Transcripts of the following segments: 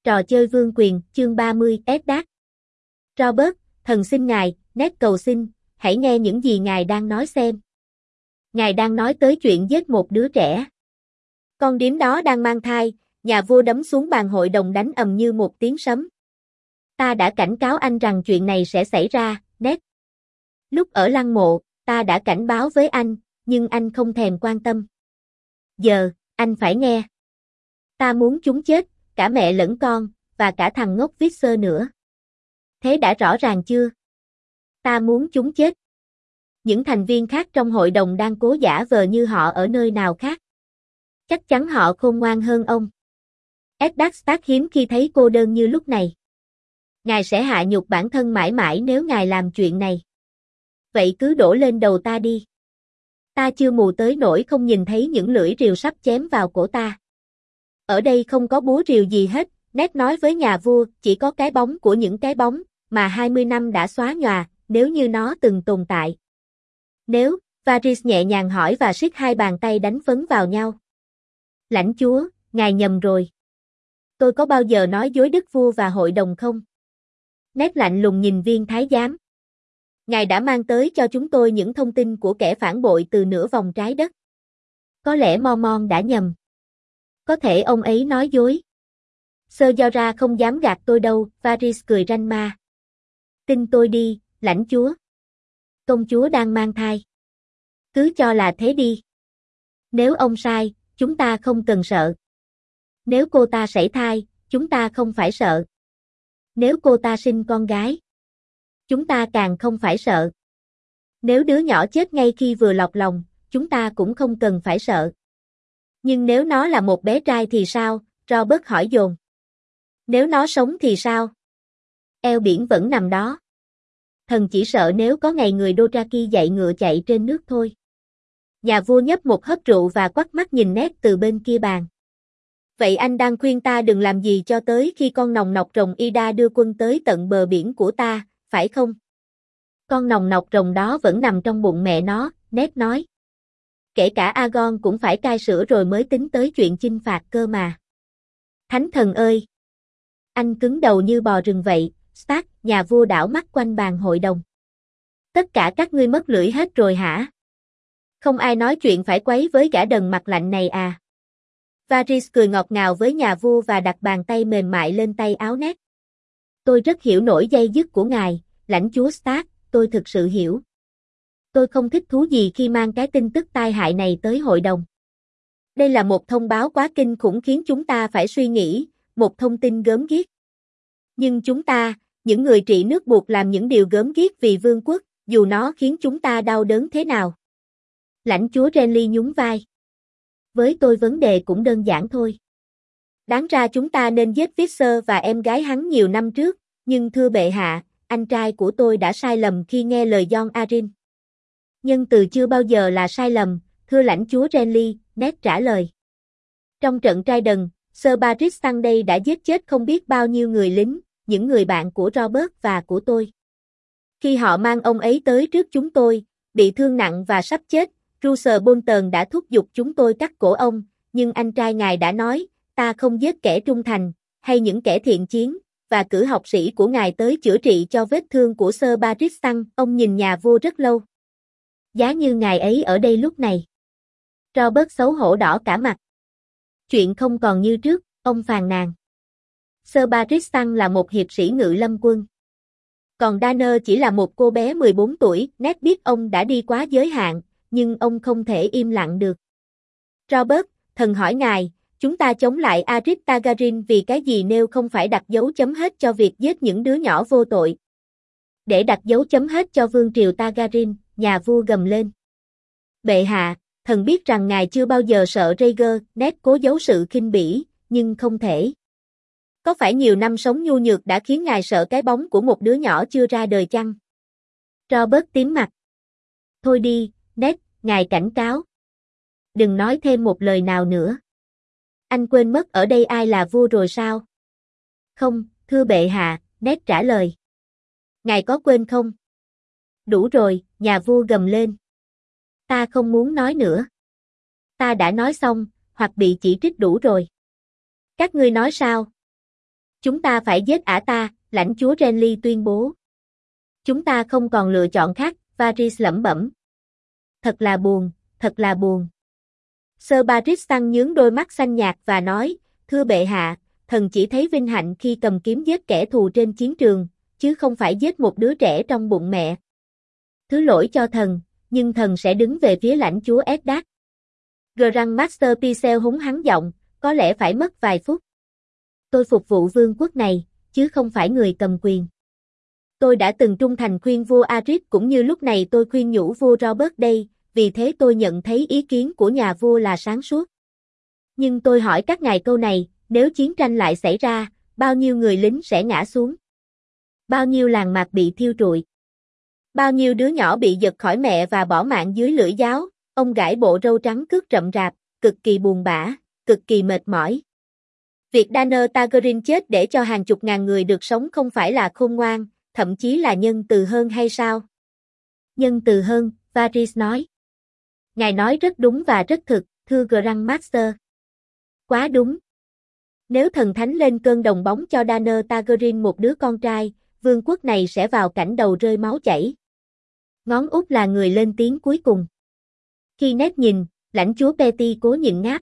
Trò chơi vương quyền, chương 30, Eddard. Robert, thần xin ngài, Ned cầu xin, hãy nghe những gì ngài đang nói xem. Ngài đang nói tới chuyện giết một đứa trẻ. Con điếm đó đang mang thai, nhà vua đấm xuống bàn hội đồng đánh ầm như một tiếng sấm. Ta đã cảnh cáo anh rằng chuyện này sẽ xảy ra, Ned. Lúc ở lăng mộ, ta đã cảnh báo với anh, nhưng anh không thèm quan tâm. Giờ, anh phải nghe. Ta muốn chúng chết, cả mẹ lẫn con, và cả thằng ngốc Visser nữa. Thế đã rõ ràng chưa? Ta muốn chúng chết. Những thành viên khác trong hội đồng đang cố giả vờ như họ ở nơi nào khác. Chắc chắn họ khôn ngoan hơn ông. Eddard Stark hiếm khi thấy cô đơn như lúc này. Ngài sẽ hạ nhục bản thân mãi mãi nếu ngài làm chuyện này. Vậy cứ đổ lên đầu ta đi. Ta chưa mù tới nỗi không nhìn thấy những lưỡi rìu sắp chém vào cổ ta. Ở đây không có búa rìu gì hết, Ned nói với nhà vua, chỉ có cái bóng của những cái bóng, mà 20 năm đã xóa nhòa, nếu như nó từng tồn tại. Nếu, Varys nhẹ nhàng hỏi và siết hai bàn tay đánh phấn vào nhau. Lãnh chúa, ngài nhầm rồi. Tôi có bao giờ nói dối đức vua và hội đồng không? Ned lạnh lùng nhìn viên thái giám. Ngài đã mang tới cho chúng tôi những thông tin của kẻ phản bội từ nửa vòng trái đất. Có lẽ Mormont đã nhầm. Có thể ông ấy nói dối. Ser Jorah không dám gạt tôi đâu, Varys cười ranh ma. Tin tôi đi, lãnh chúa. Công chúa đang mang thai. Cứ cho là thế đi. Nếu ông sai, chúng ta không cần sợ. Nếu cô ta sảy thai, chúng ta không phải sợ. Nếu cô ta sinh con gái, chúng ta càng không phải sợ. Nếu đứa nhỏ chết ngay khi vừa lọt lòng, chúng ta cũng không cần phải sợ. Nhưng nếu nó là một bé trai thì sao? Robert hỏi dồn. Nếu nó sống thì sao? Eo biển vẫn nằm đó. Thần chỉ sợ nếu có ngày người Dothraki dạy ngựa chạy trên nước thôi. Nhà vua nhấp một hớp rượu và quắt mắt nhìn Ned từ bên kia bàn. Vậy anh đang khuyên ta đừng làm gì cho tới khi con nòng nọc rồng Ida đưa quân tới tận bờ biển của ta, phải không? Con nòng nọc rồng đó vẫn nằm trong bụng mẹ nó, Ned nói. Kể cả Aegon cũng phải cai sữa rồi mới tính tới chuyện chinh phạt cơ mà. Thánh thần ơi! Anh cứng đầu như bò rừng vậy, Stark, nhà vua đảo mắt quanh bàn hội đồng. Tất cả các ngươi mất lưỡi hết rồi hả? Không ai nói chuyện phải quấy với gã đần mặt lạnh này à? Varys cười ngọt ngào với nhà vua và đặt bàn tay mềm mại lên tay áo Ned. Tôi rất hiểu nỗi day dứt của ngài, lãnh chúa Stark, tôi thực sự hiểu. Tôi không thích thú gì khi mang cái tin tức tai hại này tới hội đồng. Đây là một thông báo quá kinh khủng khiến chúng ta phải suy nghĩ, một thông tin gớm ghiếc. Nhưng chúng ta, những người trị nước buộc làm những điều gớm ghiếc vì vương quốc, dù nó khiến chúng ta đau đớn thế nào. Lãnh chúa Renly nhún vai. Với tôi vấn đề cũng đơn giản thôi. Đáng ra chúng ta nên giết Visser và em gái hắn nhiều năm trước, nhưng thưa bệ hạ, anh trai của tôi đã sai lầm khi nghe lời Jon Arryn. Nhân từ chưa bao giờ là sai lầm, thưa lãnh chúa Renly, Ned trả lời. Trong trận Trident, Ser Barristan Sunday đã giết chết không biết bao nhiêu người lính, những người bạn của Robert và của tôi. Khi họ mang ông ấy tới trước chúng tôi, bị thương nặng và sắp chết, Roose Bolton đã thúc giục chúng tôi cắt cổ ông, nhưng anh trai ngài đã nói, ta không giết kẻ trung thành, hay những kẻ thiện chiến, và cử học sĩ của ngài tới chữa trị cho vết thương của Ser Barristan. Ông nhìn nhà vua rất lâu. Giá như ngài ấy ở đây lúc này. Robert xấu hổ đỏ cả mặt. Chuyện không còn như trước, ông phàn nàn. Ser Barristan là một hiệp sĩ ngự lâm quân. Còn Danner chỉ là một cô bé 14 tuổi, Ned biết ông đã đi quá giới hạn, nhưng ông không thể im lặng được. Robert, thần hỏi ngài, chúng ta chống lại Aerys Targaryen vì cái gì nếu không phải đặt dấu chấm hết cho việc giết những đứa nhỏ vô tội? Để đặt dấu chấm hết cho vương triều Targaryen, nhà vua gầm lên. Bệ hạ, thần biết rằng ngài chưa bao giờ sợ Rhaegar, Ned cố giấu sự khinh bỉ, nhưng không thể. Có phải nhiều năm sống nhu nhược đã khiến ngài sợ cái bóng của một đứa nhỏ chưa ra đời chăng? Robert tím mặt. Thôi đi, Ned, ngài cảnh cáo. Đừng nói thêm một lời nào nữa. Anh quên mất ở đây ai là vua rồi sao? Không, thưa bệ hạ, Ned trả lời. Ngài có quên không? Đủ rồi, nhà vua gầm lên. Ta không muốn nói nữa. Ta đã nói xong, hoặc bị chỉ trích đủ rồi. Các ngươi nói sao? Chúng ta phải giết ả ta, lãnh chúa Renly tuyên bố. Chúng ta không còn lựa chọn khác, Varys lẩm bẩm. Thật là buồn, thật là buồn. Sir Barristan nhướng đôi mắt xanh nhạt và nói, thưa bệ hạ, thần chỉ thấy vinh hạnh khi cầm kiếm giết kẻ thù trên chiến trường, chứ không phải giết một đứa trẻ trong bụng mẹ. Thứ lỗi cho thần, nhưng thần sẽ đứng về phía lãnh chúa Eddard. Grandmaster Pycelle húng hắn giọng, có lẽ phải mất vài phút. Tôi phục vụ vương quốc này, chứ không phải người cầm quyền. Tôi đã từng trung thành khuyên vua Aerys cũng như lúc này tôi khuyên nhủ vua Robert đây, vì thế tôi nhận thấy ý kiến của nhà vua là sáng suốt. Nhưng tôi hỏi các ngài câu này, nếu chiến tranh lại xảy ra, bao nhiêu người lính sẽ ngã xuống? Bao nhiêu làng mạc bị thiêu trụi? Bao nhiêu đứa nhỏ bị giật khỏi mẹ và bỏ mạng dưới lưỡi giáo? Ông gãi bộ râu trắng cước rậm rạp, cực kỳ buồn bã, cực kỳ mệt mỏi. Việc Daenerys Targaryen chết để cho hàng chục ngàn người được sống không phải là khôn ngoan, thậm chí là nhân từ hơn hay sao? Nhân từ hơn, Varys nói. Ngài nói rất đúng và rất thực, thưa Grandmaster. Quá đúng. Nếu thần thánh lên cơn đồng bóng cho Daenerys Targaryen một đứa con trai, vương quốc này sẽ vào cảnh đầu rơi máu chảy. Ngón út là người lên tiếng cuối cùng. Khi Ned nhìn, lãnh chúa Petty cố nhịn ngáp.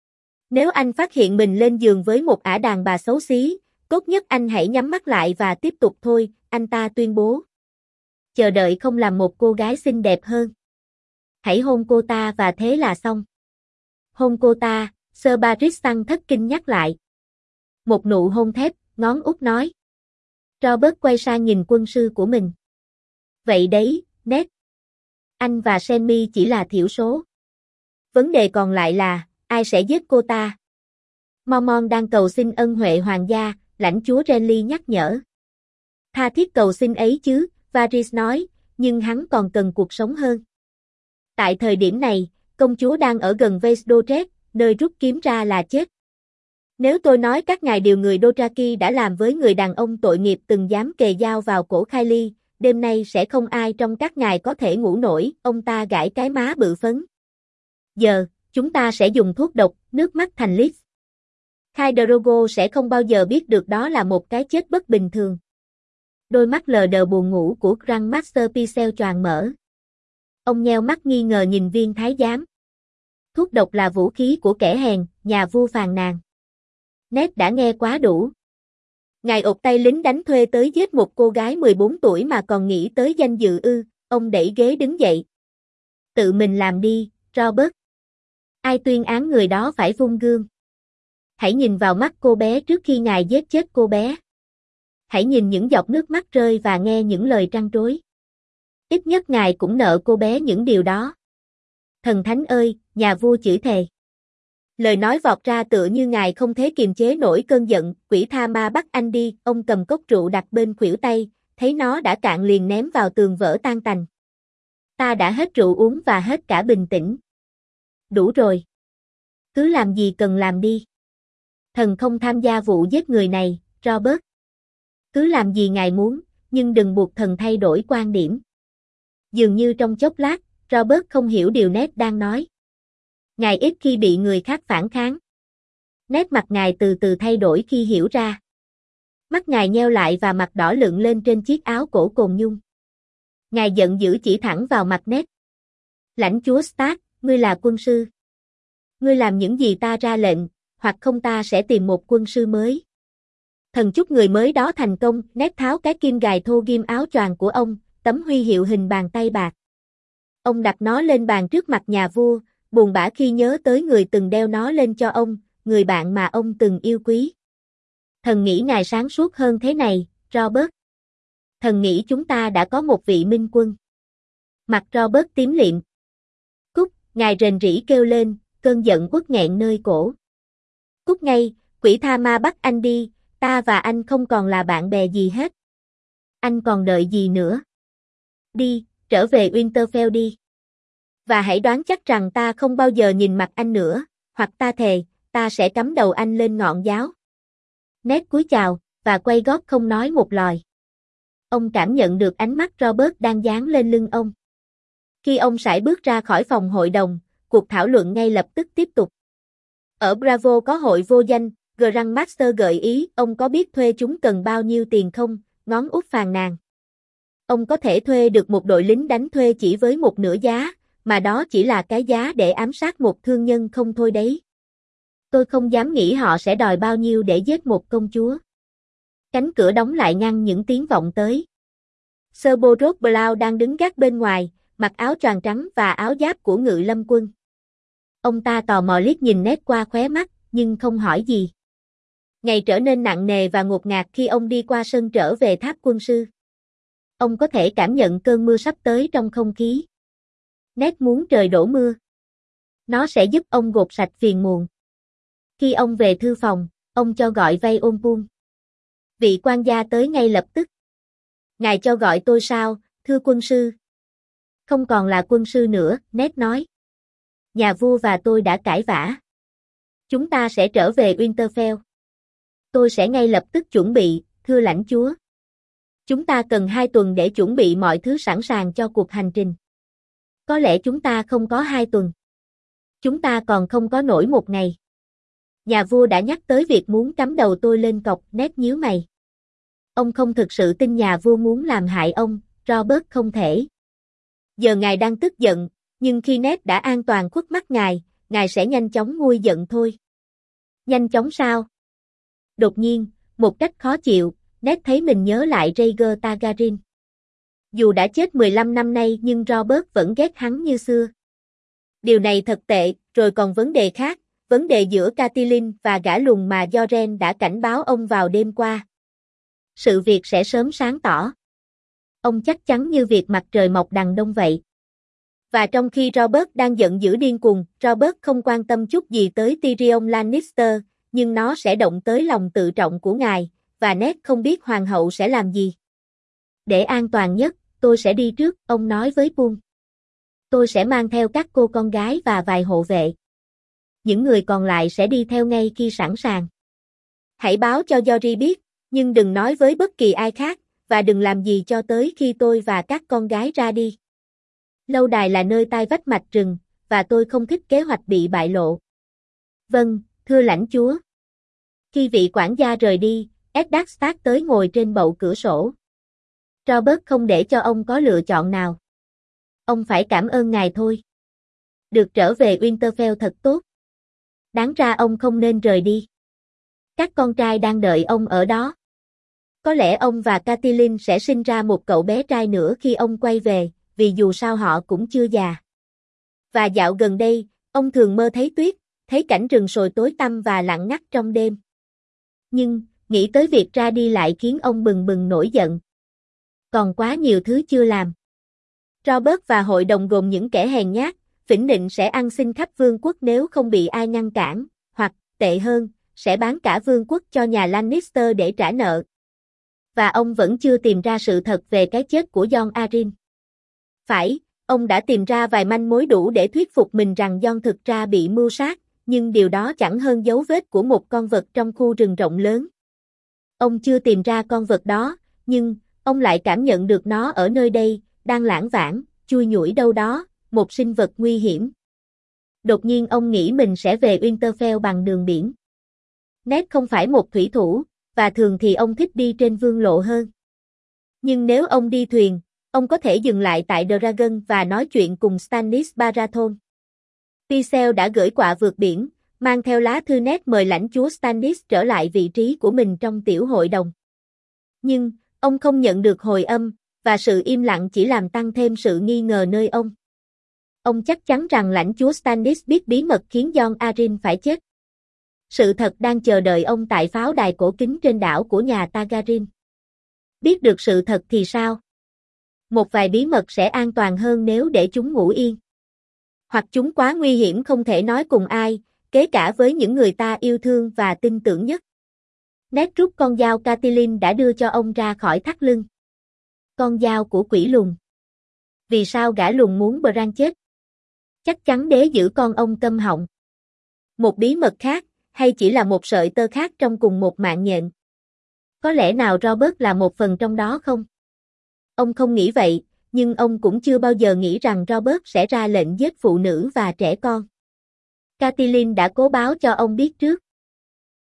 Nếu anh phát hiện mình lên giường với một ả đàn bà xấu xí, tốt nhất anh hãy nhắm mắt lại và tiếp tục thôi, anh ta tuyên bố. Chờ đợi không làm một cô gái xinh đẹp hơn. Hãy hôn cô ta và thế là xong. Hôn cô ta, Sir Barristan thất kinh nhắc lại. Một nụ hôn thép, ngón út nói. Robert quay sang nhìn quân sư của mình. Vậy đấy, Ned. Anh và Sammy chỉ là thiểu số. Vấn đề còn lại là, ai sẽ giết cô ta? Mormont đang cầu xin ân huệ hoàng gia, lãnh chúa Renly nhắc nhở. Tha thiết cầu xin ấy chứ, Varys nói, nhưng hắn còn cần cuộc sống hơn. Tại thời điểm này, công chúa đang ở gần Vaes Dothrak, nơi rút kiếm ra là chết. Nếu tôi nói các ngài điều người Dothraki đã làm với người đàn ông tội nghiệp từng dám kề dao vào cổ Khaylee, đêm nay sẽ không ai trong các ngài có thể ngủ nổi, ông ta gãi cái má bự phấn. Giờ, chúng ta sẽ dùng thuốc độc, nước mắt thành lít. Khal Drogo sẽ không bao giờ biết được đó là một cái chết bất bình thường. Đôi mắt lờ đờ buồn ngủ của Grandmaster Pycelle choàng mở. Ông nheo mắt nghi ngờ nhìn viên thái giám. Thuốc độc là vũ khí của kẻ hèn, nhà vua phàn nàn. Ned đã nghe quá đủ. Ngài ột tay lính đánh thuê tới giết một cô gái 14 tuổi mà còn nghĩ tới danh dự ư, ông đẩy ghế đứng dậy. Tự mình làm đi, Robert. Ai tuyên án người đó phải vung gươm. Hãy nhìn vào mắt cô bé trước khi ngài giết chết cô bé. Hãy nhìn những giọt nước mắt rơi và nghe những lời trăn trối. Ít nhất ngài cũng nợ cô bé những điều đó. Thần thánh ơi, nhà vua chửi thề. Lời nói vọt ra tựa như ngài không thể kiềm chế nổi cơn giận, quỷ tha ma bắt anh đi, ông cầm cốc rượu đặt bên khuỷu tay, thấy nó đã cạn liền ném vào tường vỡ tan tành. Ta đã hết rượu uống và hết cả bình tĩnh. Đủ rồi. Cứ làm gì cần làm đi. Thần không tham gia vụ giết người này, Robert. Cứ làm gì ngài muốn, nhưng đừng buộc thần thay đổi quan điểm. Dường như trong chốc lát, Robert không hiểu điều Ned đang nói. Ngài ít khi bị người khác phản kháng. Nét mặt ngài từ từ thay đổi khi hiểu ra. Mắt ngài nheo lại và mặt đỏ lựng lên trên chiếc áo cổ cồn nhung. Ngài giận dữ chỉ thẳng vào mặt Ned. Lãnh chúa Stark, ngươi là quân sư. Ngươi làm những gì ta ra lệnh, hoặc không ta sẽ tìm một quân sư mới. Thần chúc người mới đó thành công, Ned tháo cái kim gài thô ghim áo choàng của ông, tấm huy hiệu hình bàn tay bạc. Ông đặt nó lên bàn trước mặt nhà vua, buồn bã khi nhớ tới người từng đeo nó lên cho ông, người bạn mà ông từng yêu quý. Thần nghĩ ngài sáng suốt hơn thế này, Robert. Thần nghĩ chúng ta đã có một vị minh quân. Mặt Robert tím liệm. Cút, ngài rền rĩ kêu lên, cơn giận uất nghẹn nơi cổ. Cút ngay, quỷ tha ma bắt anh đi, ta và anh không còn là bạn bè gì hết. Anh còn đợi gì nữa? Đi, trở về Winterfell đi. Và hãy đoán chắc rằng ta không bao giờ nhìn mặt anh nữa, hoặc ta thề, ta sẽ cắm đầu anh lên ngọn giáo. Ned cúi chào, và quay gót không nói một lời. Ông cảm nhận được ánh mắt Robert đang dán lên lưng ông. Khi ông sải bước ra khỏi phòng hội đồng, cuộc thảo luận ngay lập tức tiếp tục. Ở Bravo có hội vô danh, Grandmaster gợi ý, ông có biết thuê chúng cần bao nhiêu tiền không? Ngón út phàn nàn. Ông có thể thuê được một đội lính đánh thuê chỉ với một nửa giá, mà đó chỉ là cái giá để ám sát một thương nhân không thôi đấy. Tôi không dám nghĩ họ sẽ đòi bao nhiêu để giết một công chúa. Cánh cửa đóng lại ngăn những tiếng vọng tới. Sir Borod Blount đang đứng gác bên ngoài, mặc áo choàng trắng và áo giáp của ngự lâm quân. Ông ta tò mò liếc nhìn Ned qua khóe mắt, nhưng không hỏi gì. Ngày trở nên nặng nề và ngột ngạt khi ông đi qua sân trở về tháp quân sư. Ông có thể cảm nhận cơn mưa sắp tới trong không khí. Ned muốn trời đổ mưa. Nó sẽ giúp ông gột sạch phiền muộn. Khi ông về thư phòng, ông cho gọi vay ôm buông. Vị quan gia tới ngay lập tức. Ngài cho gọi tôi sao, thưa quân sư? Không còn là quân sư nữa, Ned nói. Nhà vua và tôi đã cãi vã. Chúng ta sẽ trở về Winterfell. Tôi sẽ ngay lập tức chuẩn bị, thưa lãnh chúa. Chúng ta cần 2 tuần để chuẩn bị mọi thứ sẵn sàng cho cuộc hành trình. Có lẽ chúng ta không có 2 tuần. Chúng ta còn không có nổi 1 ngày. Nhà vua đã nhắc tới việc muốn cắm đầu tôi lên cọc, Ned nhíu mày. Ông không thực sự tin nhà vua muốn làm hại ông, Robert không thể. Giờ ngài đang tức giận, nhưng khi Ned đã an toàn khuất mắt ngài sẽ nhanh chóng nguôi giận thôi. Nhanh chóng sao? Đột nhiên, một cách khó chịu, Ned thấy mình nhớ lại Rhaegar Targaryen. Dù đã chết 15 năm nay nhưng Robert vẫn ghét hắn như xưa. Điều này thật tệ, rồi còn vấn đề khác, vấn đề giữa Catelyn và gã lùn mà Joren đã cảnh báo ông vào đêm qua. Sự việc sẽ sớm sáng tỏ. Ông chắc chắn như việc mặt trời mọc đằng đông vậy. Và trong khi Robert đang giận dữ điên cuồng, Robert không quan tâm chút gì tới Tyrion Lannister, nhưng nó sẽ động tới lòng tự trọng của ngài, và Ned không biết hoàng hậu sẽ làm gì. Để an toàn nhất, tôi sẽ đi trước, ông nói với Bull. Tôi sẽ mang theo các cô con gái và vài hộ vệ. Những người còn lại sẽ đi theo ngay khi sẵn sàng. Hãy báo cho Jory biết, nhưng đừng nói với bất kỳ ai khác, và đừng làm gì cho tới khi tôi và các con gái ra đi. Lâu đài là nơi tai vách mạch rừng, và tôi không thích kế hoạch bị bại lộ. Vâng, thưa lãnh chúa. Khi vị quản gia rời đi, Eddard Stark tới ngồi trên bậu cửa sổ. Robert không để cho ông có lựa chọn nào. Ông phải cảm ơn ngài thôi. Được trở về Winterfell thật tốt. Đáng ra ông không nên rời đi. Các con trai đang đợi ông ở đó. Có lẽ ông và Catelyn sẽ sinh ra một cậu bé trai nữa khi ông quay về, vì dù sao họ cũng chưa già. Và dạo gần đây, ông thường mơ thấy tuyết, thấy cảnh rừng sồi tối tăm và lặng ngắt trong đêm. Nhưng, nghĩ tới việc ra đi lại khiến ông bừng bừng nổi giận. Còn quá nhiều thứ chưa làm. Robert và hội đồng gồm những kẻ hèn nhát, phỉnh nịnh sẽ ăn xin khắp vương quốc nếu không bị ai ngăn cản, hoặc, tệ hơn, sẽ bán cả vương quốc cho nhà Lannister để trả nợ. Và ông vẫn chưa tìm ra sự thật về cái chết của Jon Arryn. Phải, ông đã tìm ra vài manh mối đủ để thuyết phục mình rằng Jon thực ra bị mưu sát, nhưng điều đó chẳng hơn dấu vết của một con vật trong khu rừng rộng lớn. Ông chưa tìm ra con vật đó, nhưng ông lại cảm nhận được nó ở nơi đây, đang lảng vảng, chui nhủi đâu đó, một sinh vật nguy hiểm. Đột nhiên ông nghĩ mình sẽ về Winterfell bằng đường biển. Ned không phải một thủy thủ, và thường thì ông thích đi trên vương lộ hơn. Nhưng nếu ông đi thuyền, ông có thể dừng lại tại Dragon và nói chuyện cùng Stannis Baratheon. Pycelle đã gửi quạ vượt biển, mang theo lá thư Ned mời lãnh chúa Stannis trở lại vị trí của mình trong tiểu hội đồng. Nhưng, ông không nhận được hồi âm, và sự im lặng chỉ làm tăng thêm sự nghi ngờ nơi ông. Ông chắc chắn rằng lãnh chúa Stannis biết bí mật khiến Jon Arryn phải chết. Sự thật đang chờ đợi ông tại pháo đài cổ kính trên đảo của nhà Targaryen. Biết được sự thật thì sao? Một vài bí mật sẽ an toàn hơn nếu để chúng ngủ yên. Hoặc chúng quá nguy hiểm không thể nói cùng ai, kể cả với những người ta yêu thương và tin tưởng nhất. Ned rút con dao Catelyn đã đưa cho ông ra khỏi thắt lưng. Con dao của quỷ lùn. Vì sao gã lùn muốn Bran chết? Chắc chắn để giữ con ông câm họng. Một bí mật khác, hay chỉ là một sợi tơ khác trong cùng một mạng nhện? Có lẽ nào Robert là một phần trong đó không? Ông không nghĩ vậy, nhưng ông cũng chưa bao giờ nghĩ rằng Robert sẽ ra lệnh giết phụ nữ và trẻ con. Catelyn đã cố báo cho ông biết trước.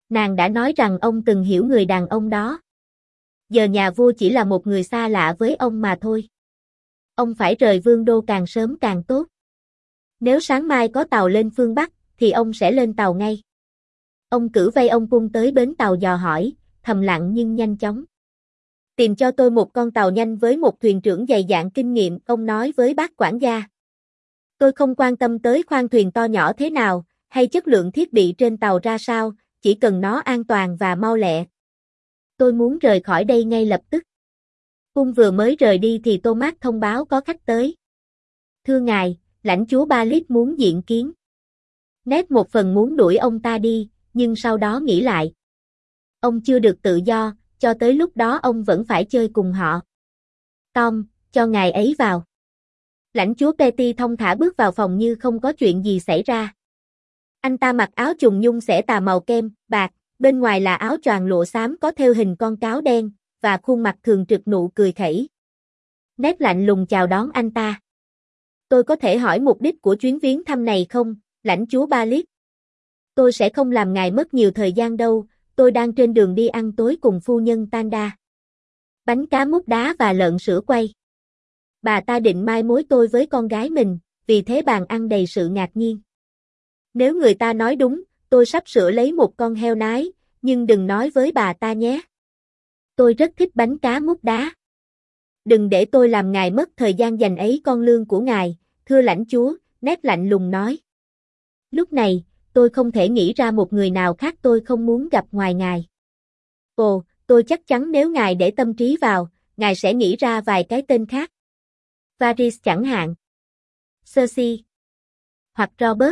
Nàng đã nói rằng ông từng hiểu người đàn ông đó. Giờ nhà vua chỉ là một người xa lạ với ông mà thôi. Ông phải rời vương đô càng sớm càng tốt. Nếu sáng mai có tàu lên phương Bắc, thì ông sẽ lên tàu ngay. Ông cử vây ông cung tới bến tàu dò hỏi, thầm lặng nhưng nhanh chóng. Tìm cho tôi một con tàu nhanh với một thuyền trưởng dày dạn kinh nghiệm, ông nói với bác quản gia. Tôi không quan tâm tới khoang thuyền to nhỏ thế nào, hay chất lượng thiết bị trên tàu ra sao, chỉ cần nó an toàn và mau lẹ. Tôi muốn rời khỏi đây ngay lập tức. Cung vừa mới rời đi thì Thomas thông báo có khách tới. Thưa ngài, lãnh chúa Balit muốn diện kiến. Ned một phần muốn đuổi ông ta đi, nhưng sau đó nghĩ lại. Ông chưa được tự do, cho tới lúc đó ông vẫn phải chơi cùng họ. Tom, cho ngài ấy vào. Lãnh chúa Petty thông thả bước vào phòng như không có chuyện gì xảy ra. Anh ta mặc áo trùng nhung xẻ tà màu kem, bạc, bên ngoài là áo choàng lụa xám có thêu hình con cáo đen, và khuôn mặt thường trực nụ cười khẩy. Ned lạnh lùng chào đón anh ta. Tôi có thể hỏi mục đích của chuyến viếng thăm này không, lãnh chúa Balit? Tôi sẽ không làm ngài mất nhiều thời gian đâu, tôi đang trên đường đi ăn tối cùng phu nhân Tanda. Bánh cá mút đá và lợn sữa quay. Bà ta định mai mối tôi với con gái mình, vì thế bàn ăn đầy sự ngạc nhiên. Nếu người ta nói đúng, tôi sắp sửa lấy một con heo nái, nhưng đừng nói với bà ta nhé. Tôi rất thích bánh cá mút đá. Đừng để tôi làm ngài mất thời gian dành ấy con lương của ngài, thưa lãnh chúa, Ned lạnh lùng nói. Lúc này, tôi không thể nghĩ ra một người nào khác tôi không muốn gặp ngoài ngài. Ồ, tôi chắc chắn nếu ngài để tâm trí vào, ngài sẽ nghĩ ra vài cái tên khác. Varys chẳng hạn. Cersei. Hoặc Robert.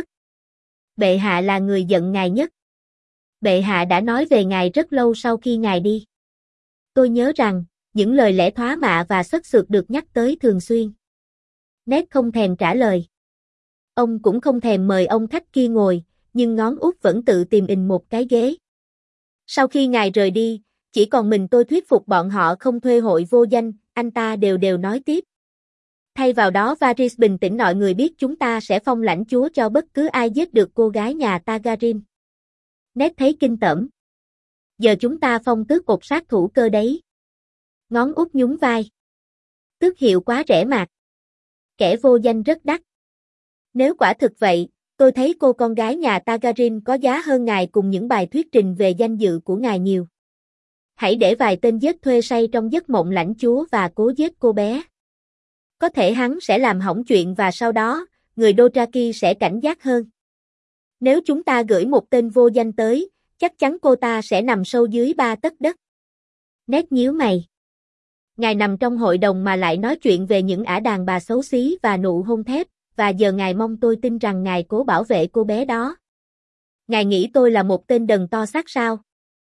Bệ hạ là người giận ngài nhất. Bệ hạ đã nói về ngài rất lâu sau khi ngài đi. Tôi nhớ rằng, những lời lẽ thóa mạ và sất sượt được nhắc tới thường xuyên. Ned không thèm trả lời. Ông cũng không thèm mời ông khách kia ngồi, nhưng ngón út vẫn tự tìm một cái ghế. Sau khi ngài rời đi, chỉ còn mình tôi thuyết phục bọn họ không thuê hội vô danh, anh ta đều nói tiếp. Thay vào đó Varys bình tĩnh mọi người biết chúng ta sẽ phong lãnh chúa cho bất cứ ai giết được cô gái nhà Targaryen. Ned thấy kinh tởm. Giờ chúng ta phong tước cột sát thủ cơ đấy. Ngón út nhún vai. Tước hiệu quá rẻ mạt. Kẻ vô danh rất đắt. Nếu quả thực vậy, tôi thấy cô con gái nhà Targaryen có giá hơn ngài cùng những bài thuyết trình về danh dự của ngài nhiều. Hãy để vài tên giết thuê say trong giấc mộng lãnh chúa và cố giết cô bé. Có thể hắn sẽ làm hỏng chuyện và sau đó, người Dothraki sẽ cảnh giác hơn. Nếu chúng ta gửi một tên vô danh tới, chắc chắn cô ta sẽ nằm sâu dưới 3 tấc đất. Ned nhíu mày. Ngài nằm trong hội đồng mà lại nói chuyện về những ả đàn bà xấu xí và nụ hôn thép, và giờ ngài mong tôi tin rằng ngài cố bảo vệ cô bé đó. Ngài nghĩ tôi là một tên đần to xác sao?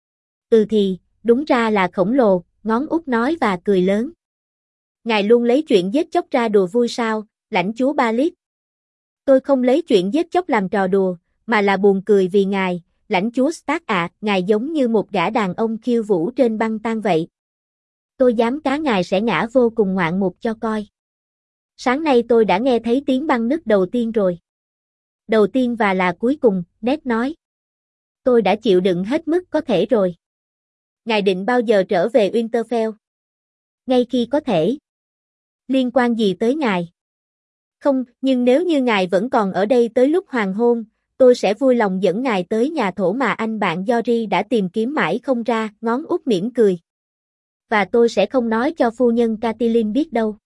Thì, đúng ra là khổng lồ, ngón út nói và cười lớn. Ngài luôn lấy chuyện giết chóc ra đùa vui sao, lãnh chúa Balit? Tôi không lấy chuyện giết chóc làm trò đùa, mà là buồn cười vì ngài, lãnh chúa Stark ạ, ngài giống như một gã đàn ông khiêu vũ trên băng tan vậy. Tôi dám cá ngài sẽ ngã vô cùng ngoạn mục cho coi. Sáng nay tôi đã nghe thấy tiếng băng nứt đầu tiên rồi. Đầu tiên và là cuối cùng, Ned nói. Tôi đã chịu đựng hết mức có thể rồi. Ngài định bao giờ trở về Winterfell? Ngay khi có thể. Liên quan gì tới ngài? Không, nhưng nếu như ngài vẫn còn ở đây tới lúc hoàng hôn, tôi sẽ vui lòng dẫn ngài tới nhà thổ mà anh bạn Jory đã tìm kiếm mãi không ra, ngón út mỉm cười. Và tôi sẽ không nói cho phu nhân Catelyn biết đâu.